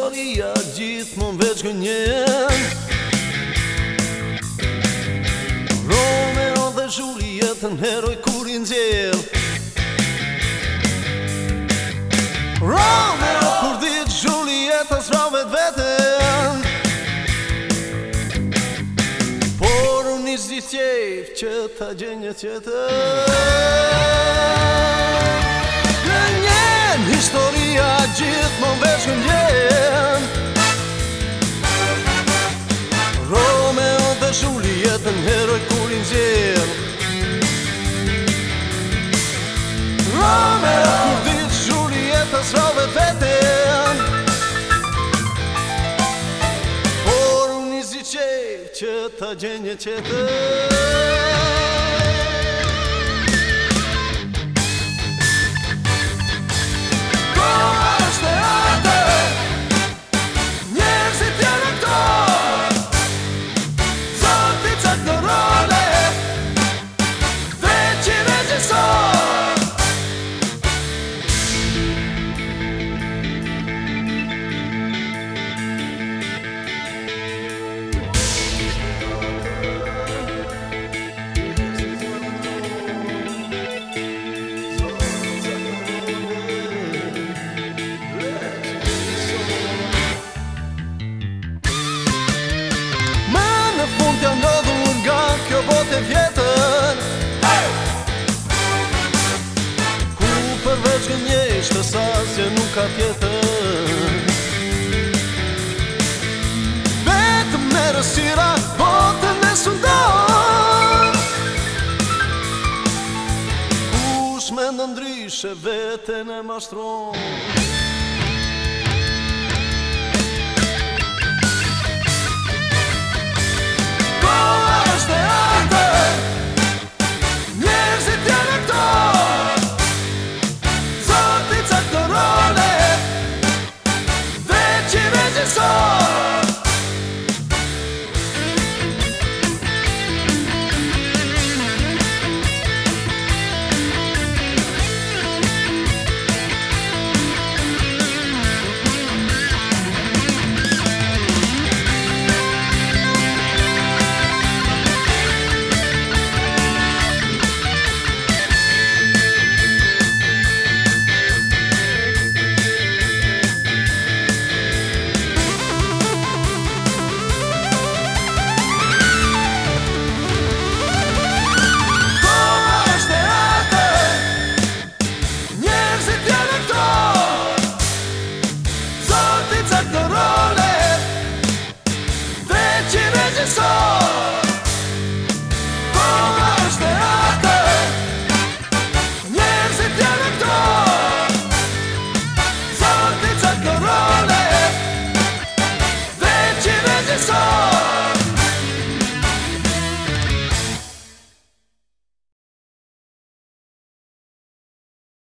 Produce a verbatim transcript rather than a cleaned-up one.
Historia gjithmonë veç gënjen. Romeo dhe Julietën heroj kur i nxjerr. Romeo kur dit Julieta s'vrau vet veten, por unë i zdi qejf që ta gjenje tjetër. Gënjen, historia gjithmonë veç gënjen. Romeo dhe Julietën heroj kur i nxjerr. Romeo kur dit Julieta s'vrau vet veten, por unë i zdi qejf që ta gjenje tjetër. Ishte sasje nuk ka tjetër, vetëm me rësira botën e sundon. Kush me ndë ndryshe veten e mashtron.